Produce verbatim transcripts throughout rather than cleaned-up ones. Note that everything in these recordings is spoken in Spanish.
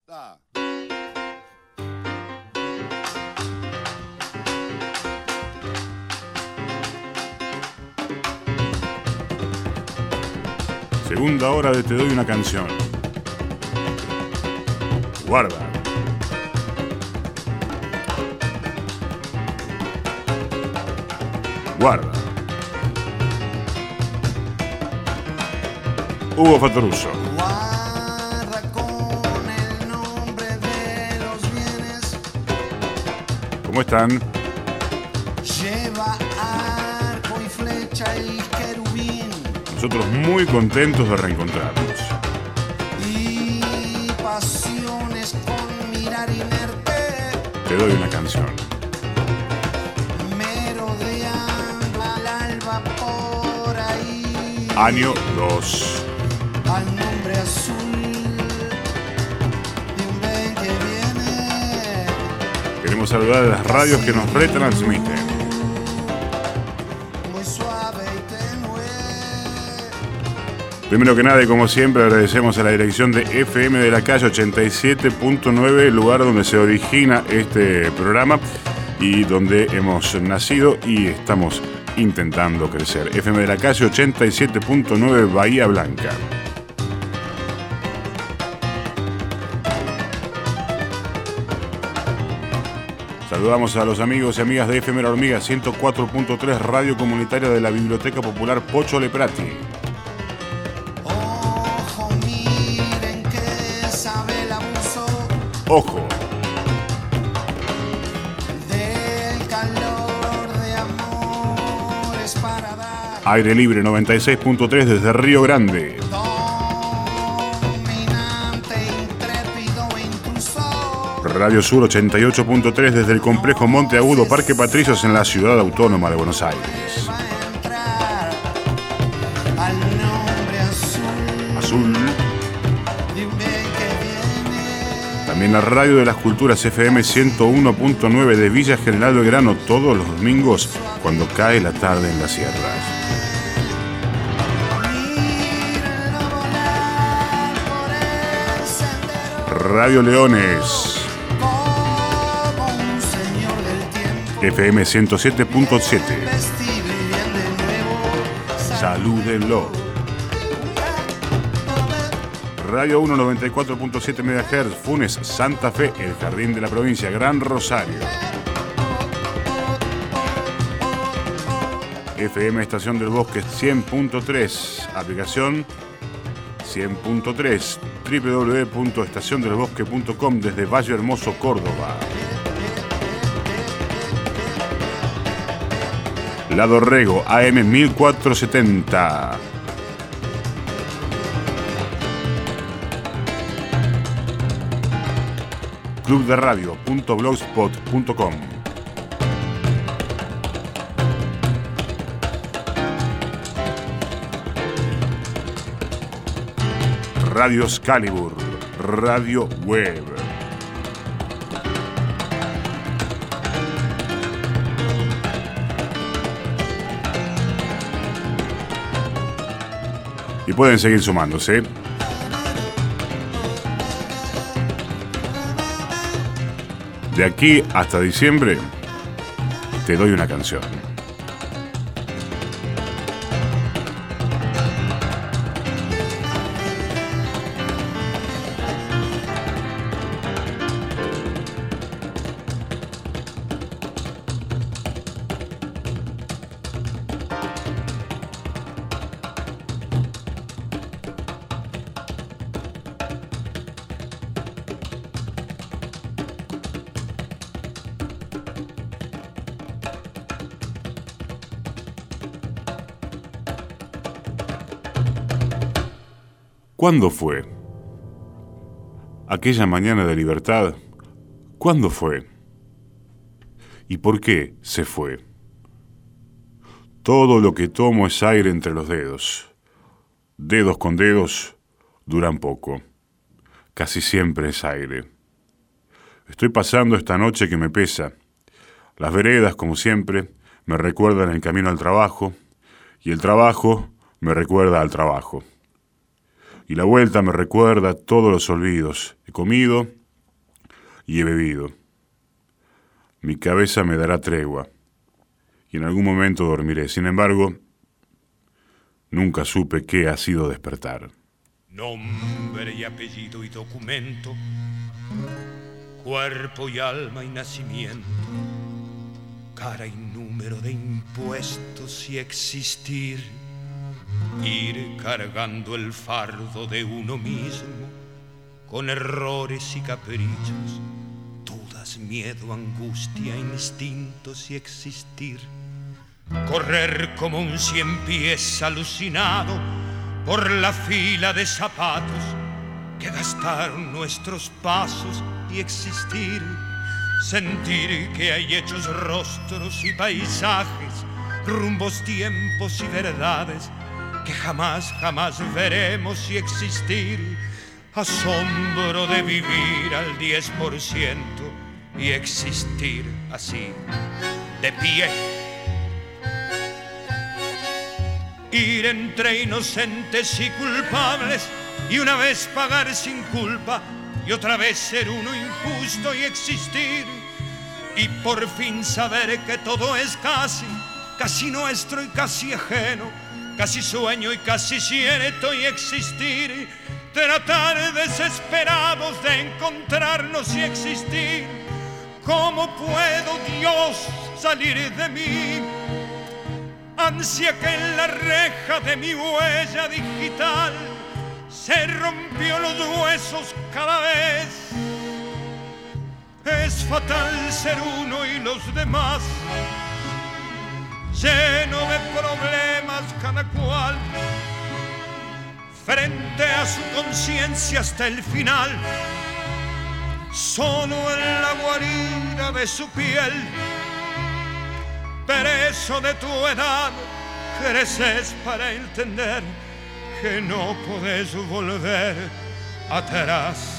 Segunda hora de Te doy una canción. Guarda. Guarda. Hugo Fattoruso. Guarda con el nombre de los bienes. ¿Cómo están? Lleva arco y flecha y querubín. Nosotros muy contentos de reencontrarnos. Y pasiones con mirar inerte. Te doy una canción. Merodean al alba por ahí. Año dos. Al nombre azul de un ven que viene. Queremos saludar a las radios que nos retransmiten. Muy suave y tenue. Primero que nada y como siempre agradecemos a la dirección de F M de la Calle ochenta y siete punto nueve, el lugar donde se origina este programa y donde hemos nacido y estamos intentando crecer. F M de la Calle ochenta y siete punto nueve, Bahía Blanca. Saludamos a los amigos y amigas de F M La Hormiga ciento cuatro punto tres, radio comunitaria de la Biblioteca Popular Pocho Leprati. Ojo, miren que sabe el abuso Ojo, del calor de amores para dar. aire libre noventa y seis punto tres desde Río Grande. Dominante, intrépido e intruso. Radio Sur ochenta y ocho punto tres desde el complejo Monte Agudo, Parque Patricios en la Ciudad Autónoma de Buenos Aires. Va a entrar al nombre azul Azul. de un bien que viene. También la radio de las culturas F M ciento uno punto nueve de Villa General Belgrano todos los domingos cuando cae la tarde en las sierras. Mírenlo volar por el sendero Radio Leones como un señor del tiempo. F M ciento siete punto siete. Vestir bien de nuevo. Salúdenlo. Radio uno noventa y cuatro punto siete megahertz, Funes, Santa Fe, el jardín de la provincia, Gran Rosario. F M Estación del Bosque cien punto tres, aplicación cien punto tres, doble u doble u doble u punto estación del bosque punto com desde Valle Hermoso, Córdoba. La Dorrego, A M mil cuatrocientos setenta. club de radio punto blogspot punto com. Radio Excalibur, radio web. Y pueden seguir sumándose. De aquí hasta diciembre, te doy una canción. ¿Cuándo fue? Aquella mañana de libertad, ¿cuándo fue? ¿Y por qué se fue? Todo lo que tomo es aire entre los dedos. Dedos con dedos duran poco. Casi siempre es aire. Estoy pasando esta noche que me pesa. Las veredas, como siempre, me recuerdan el camino al trabajo, y el trabajo me recuerda al trabajo. Y la vuelta me recuerda todos los olvidos. He comido, y he bebido. Mi cabeza me dará tregua y en algún momento dormiré. Sin embargo, nunca supe qué ha sido despertar. Nombre y apellido y documento, cuerpo y alma y nacimiento, cara y número de impuestos y existir, ir cargando el fardo de uno mismo, con errores y caprichos, dudas, miedo, angustia, instintos y existir, correr como un cien pies alucinado por la fila de zapatos que gastaron nuestros pasos y existir, sentir que hay hechos rostros y paisajes, rumbos, tiempos y verdades que jamás, jamás veremos y existir, asombro de vivir al diez por ciento y existir así, de pie. Ir entre inocentes y culpables y una vez pagar sin culpa y otra vez ser uno injusto y existir y por fin saber que todo es casi, casi nuestro y casi ajeno, casi sueño y casi cierto y existir, tratar desesperados de encontrarnos y existir. ¿Cómo puedo, Dios, salir de mí? Ansia que en la reja de mi huella digital se rompió los huesos cada vez. Es fatal ser uno y los demás, lleno de problemas cada cual, frente a su conciencia hasta el final, solo en la guarida de su piel. Preso de tu edad, creces para entender que no podés volver atrás.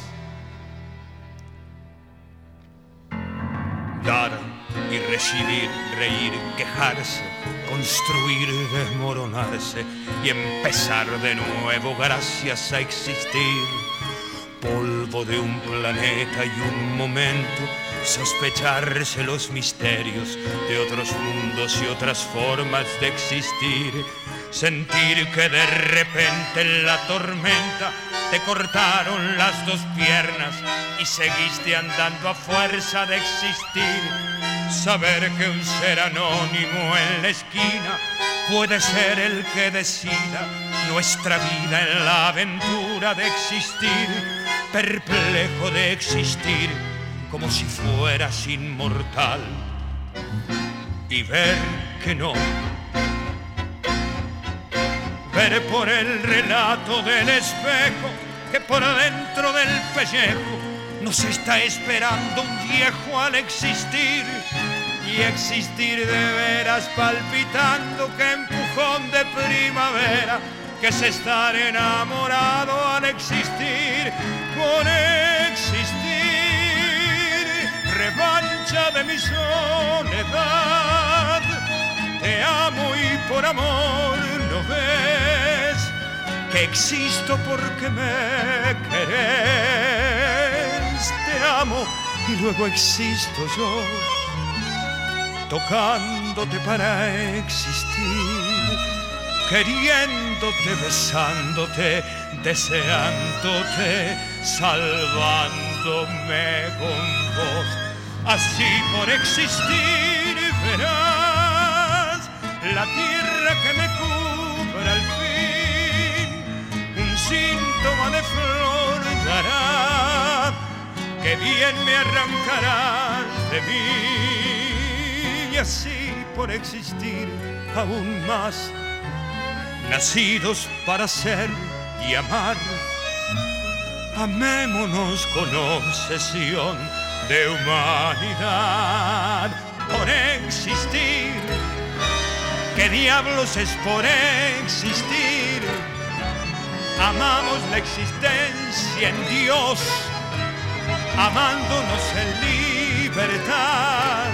Dar y recibir, reír, quejarse, construir, desmoronarse y empezar de nuevo gracias a existir. Polvo de un planeta y un momento, sospecharse los misterios de otros mundos y otras formas de existir, sentir que de repente en la tormenta te cortaron las dos piernas y seguiste andando a fuerza de existir, saber que un ser anónimo en la esquina puede ser el que decida nuestra vida en la aventura de existir, perplejo de existir como si fueras inmortal y ver que no, ver por el relato del espejo que por dentro del pellejo nos está esperando un viejo al existir y existir de veras palpitando que empujón de primavera que es estar enamorado al existir por existir. Revancha de mi soledad, te amo y por amor no ves que existo porque me querés. Te amo y luego existo yo, tocándote para existir, queriéndote, besándote, deseándote, salvándome con vos. Así por existir verás la tierra que me cubra al fin, un síntoma de flor dará, que bien me arrancarás de mí. Y así por existir aún más, nacidos para ser y amar, amémonos con obsesión de humanidad. Por existir, ¿qué diablos es por existir? Amamos la existencia en Dios, amándonos en libertad.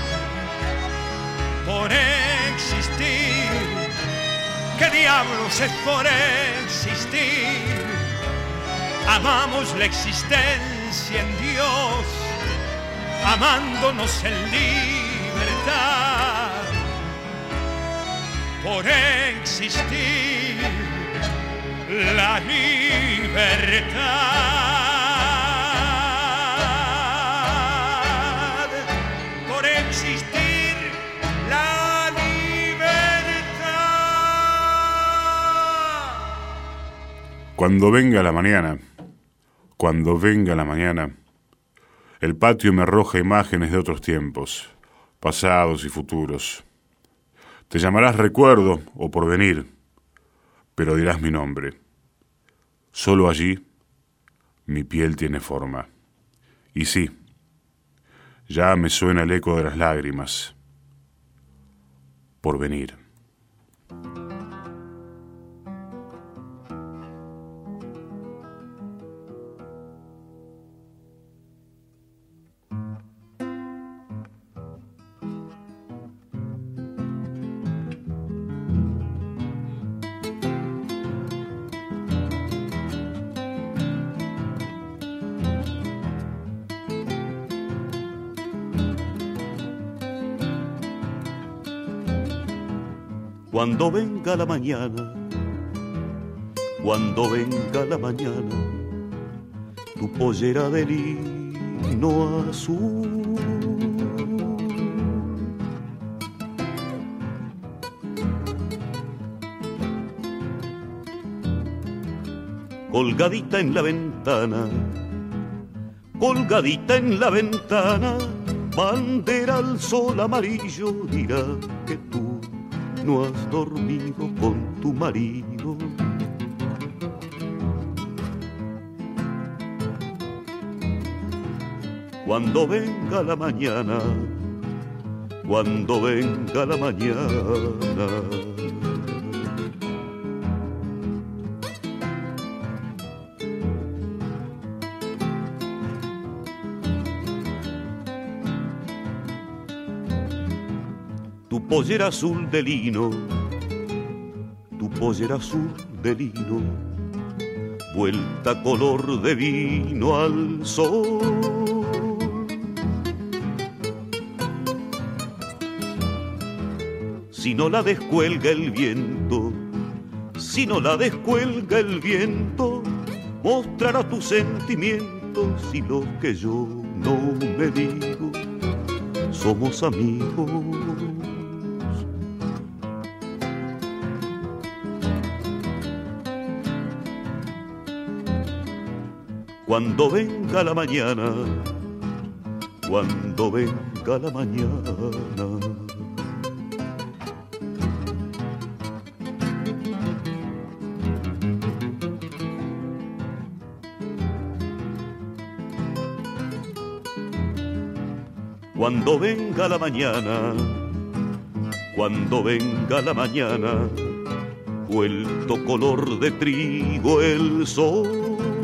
Por existir, ¿qué diablos es por existir? amamos la existencia en Dios, amándonos en libertad, por existir la libertad, por existir la libertad. Cuando venga la mañana, cuando venga la mañana, el patio me arroja imágenes de otros tiempos, pasados y futuros. Te llamarás recuerdo o porvenir, pero dirás mi nombre. Solo allí mi piel tiene forma. Y sí, ya me suena el eco de las lágrimas. Porvenir. Cuando venga la mañana, cuando venga la mañana, tu pollera de lino azul, colgadita en la ventana, colgadita en la ventana, bandera al sol amarillo, dirá que tú no has dormido con tu marido. Cuando venga la mañana, cuando venga la mañana, tu pollera azul de lino, tu pollera azul de lino, vuelta color de vino al sol. Si no la descuelga el viento, si no la descuelga el viento, mostrará tus sentimientos y lo que yo no me digo, somos amigos. Cuando venga la mañana, cuando venga la mañana, cuando venga la mañana, cuando venga la mañana, vuelto color de trigo el sol.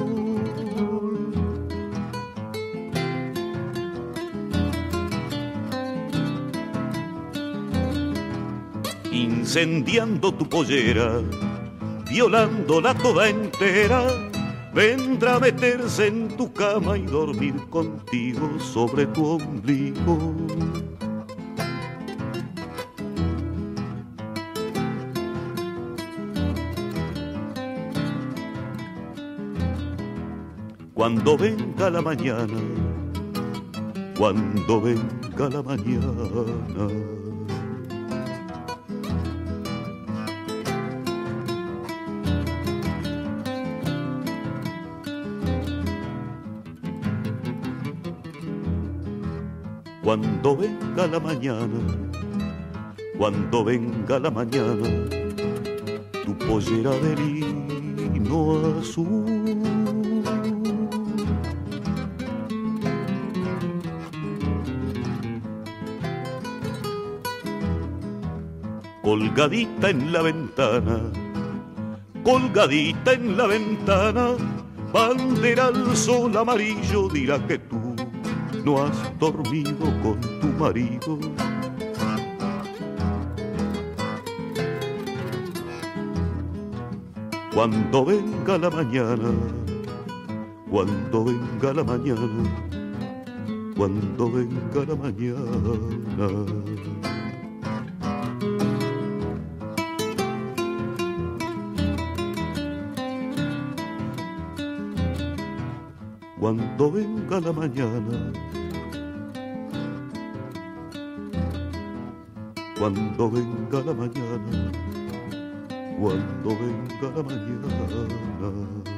Incendiando tu pollera, violándola toda entera, vendrá a meterse en tu cama y dormir contigo sobre tu ombligo. Cuando venga la mañana, cuando venga la mañana, cuando venga la mañana, cuando venga la mañana, tu pollera de lino azul, colgadita en la ventana, colgadita en la ventana, bandera al sol amarillo, dirá que tú no has dormido con tu marido. Cuando venga la mañana, cuando venga la mañana, cuando venga la mañana. Cuando venga la mañana, cuando venga la mañana, cuando venga la mañana.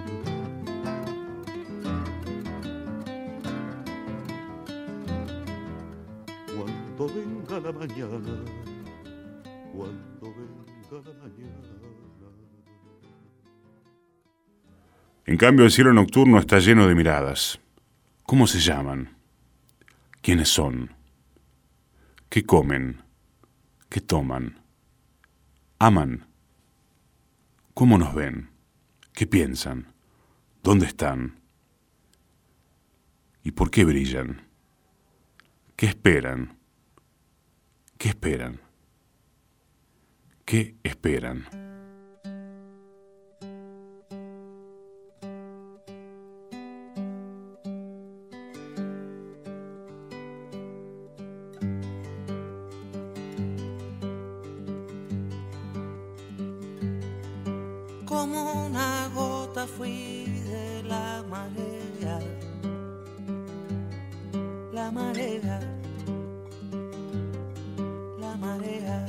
Cuando venga la mañana, cuando venga la mañana. En cambio, el cielo nocturno está lleno de miradas. ¿Cómo se llaman? ¿Quiénes son? ¿Qué comen? ¿Qué toman? ¿Aman? ¿Cómo nos ven? ¿Qué piensan? ¿Dónde están? ¿Y por qué brillan? ¿Qué esperan? ¿Qué esperan? ¿Qué esperan? Como una gota fui de la marea, la marea, la marea.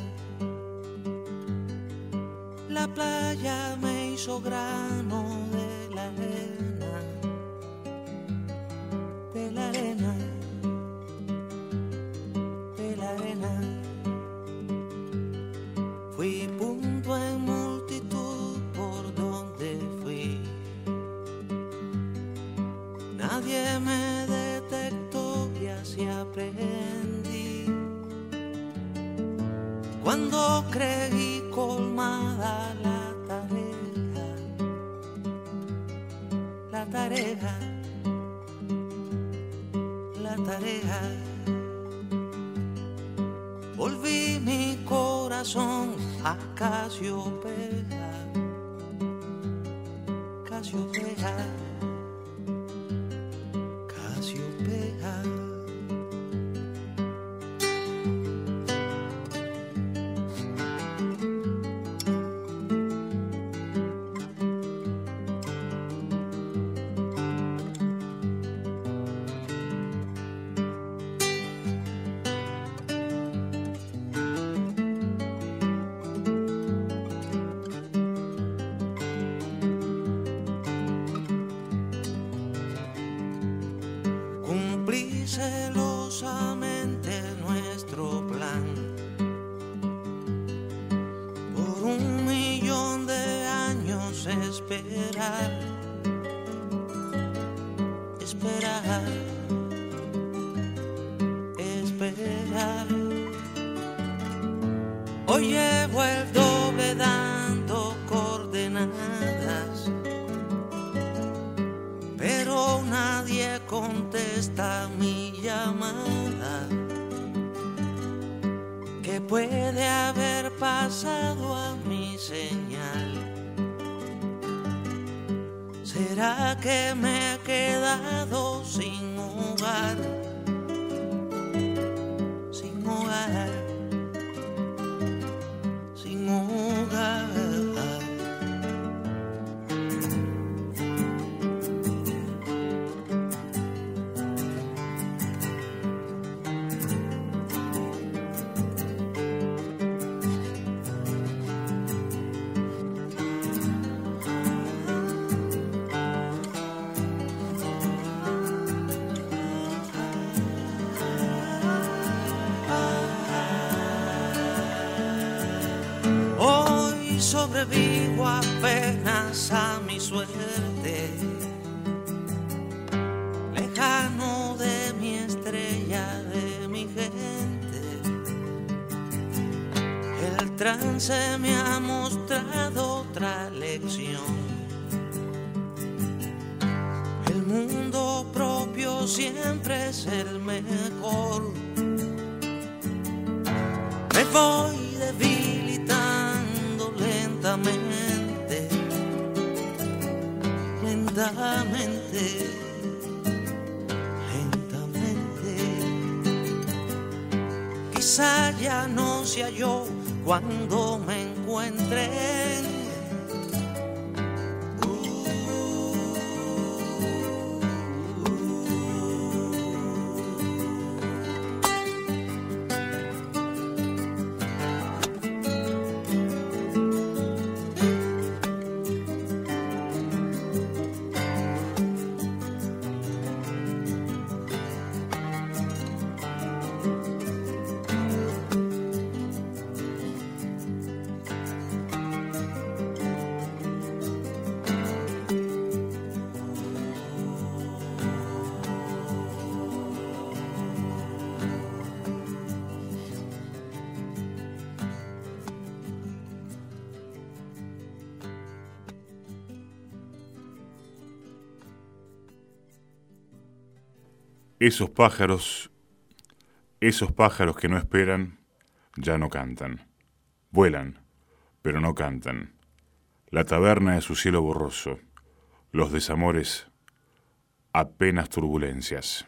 La playa me hizo grano de la arena, de la arena, de la arena. Fui punto en multitud por donde fui. Nadie me detectó y así aprendí. Cuando creí colmada la tarea, la tarea, la tarea, volví mi corazón a Casiopea, Casiopea, Casiopea. Celosamente nuestro plan, por un millón de años esperar, esperar, esperar. Hoy llevo el doble dando coordenadas, pero nadie contesta mi llamada. ¿Qué puede haber pasado a mi señal? ¿Será que me he quedado sin hogar? Sin hogar, sin hogar. Sobrevivo apenas a mi suerte, lejano de mi estrella, de mi gente. El trance me ha mostrado otra lección. El mundo propio siempre es el mejor. Me voy debilitando lentamente, lentamente. lentamente. Quizá ya no sea yo cuando me encuentre. Esos pájaros, esos pájaros que no esperan, ya no cantan. Vuelan, pero no cantan. La taberna es su cielo borroso. Los desamores, apenas turbulencias.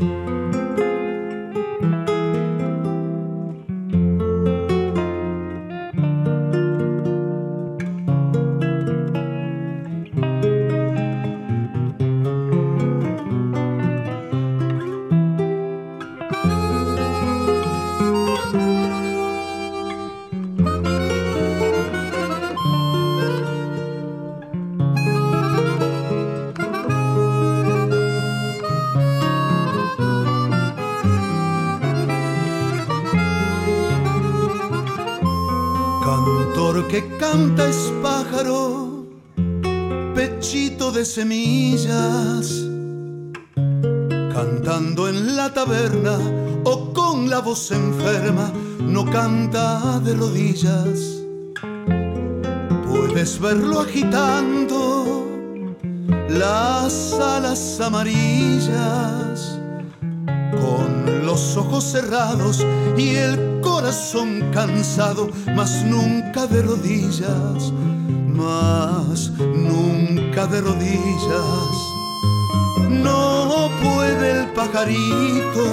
Que canta es pájaro, pechito de semillas, cantando en la taberna o con la voz enferma, no canta de rodillas. Puedes verlo agitando las alas amarillas, con los ojos cerrados y el corazón cansado, mas nunca de rodillas, mas nunca de rodillas. No puede el pajarito,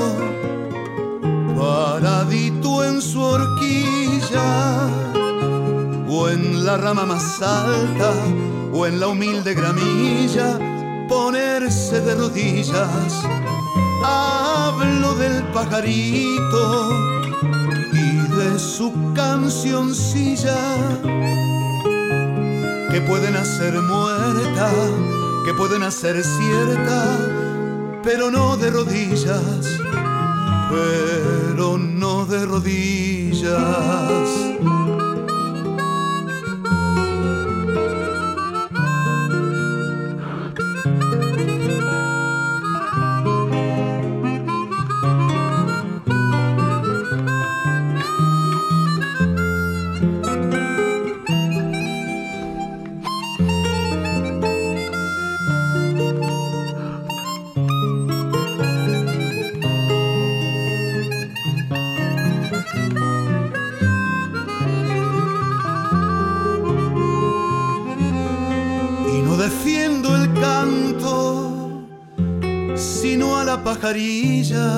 paradito en su horquilla, o en la rama más alta, o en la humilde gramilla, ponerse de rodillas. Hablo del pajarito y de su cancioncilla, que pueden hacer muerta, que pueden hacer cierta, pero no de rodillas, pero no de rodillas. Pajarilla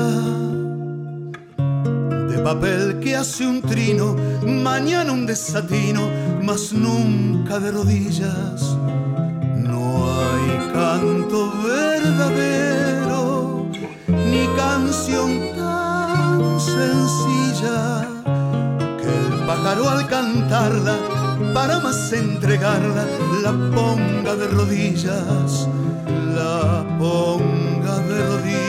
de papel que hace un trino, mañana un desatino, mas nunca de rodillas. No hay canto verdadero, ni canción tan sencilla, que el pájaro al cantarla, para más entregarla, la ponga de rodillas, la ponga de rodillas.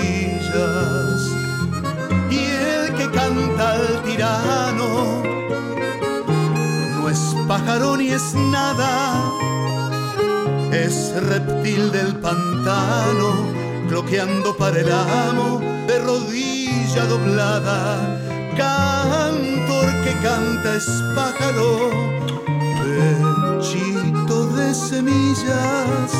Y el que canta al tirano no es pájaro ni es nada, es reptil del pantano, cloqueando para el amo de rodilla doblada. Cantor que canta es pájaro, pechito de semillas,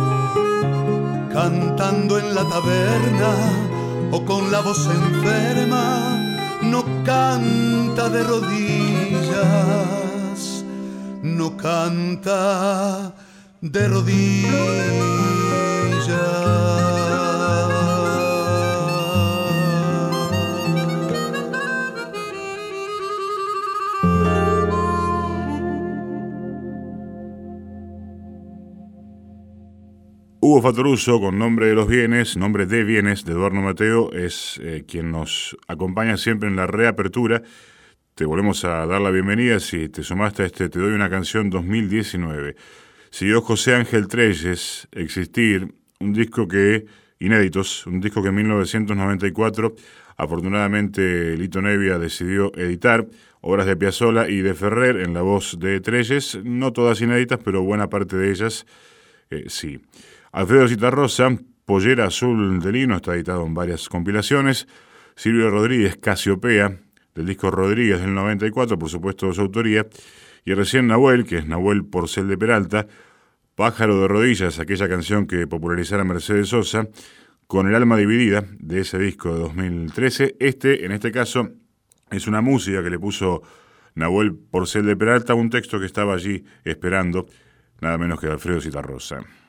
cantando en la taberna o con la voz enferma, no canta de rodillas, no canta de rodillas. Hugo Fattoruso, con Nombre de los Bienes, Nombre de Bienes, de Eduardo Mateo, es eh, quien nos acompaña siempre en la reapertura. Te volvemos a dar la bienvenida si te sumaste a este Te Doy una Canción dos mil diecinueve. Siguió José Ángel Trelles, Existir, un disco que, inéditos, un disco que en mil novecientos noventa y cuatro, afortunadamente, Lito Nevia decidió editar, obras de Piazzolla y de Ferrer en la voz de Trelles, no todas inéditas, pero buena parte de ellas eh, sí. Alfredo Zitarrosa, Pollera Azul de Lino, está editado en varias compilaciones. Silvio Rodríguez, Casiopea, del disco Rodríguez del noventa y cuatro, por supuesto de su autoría. Y recién Nahuel, que es Nahuel Porcel de Peralta, Pájaro de Rodillas, aquella canción que popularizara Mercedes Sosa, con el alma dividida de ese disco de dos mil trece. Este, en este caso, es una música que le puso Nahuel Porcel de Peralta, un texto que estaba allí esperando, nada menos que Alfredo Zitarrosa.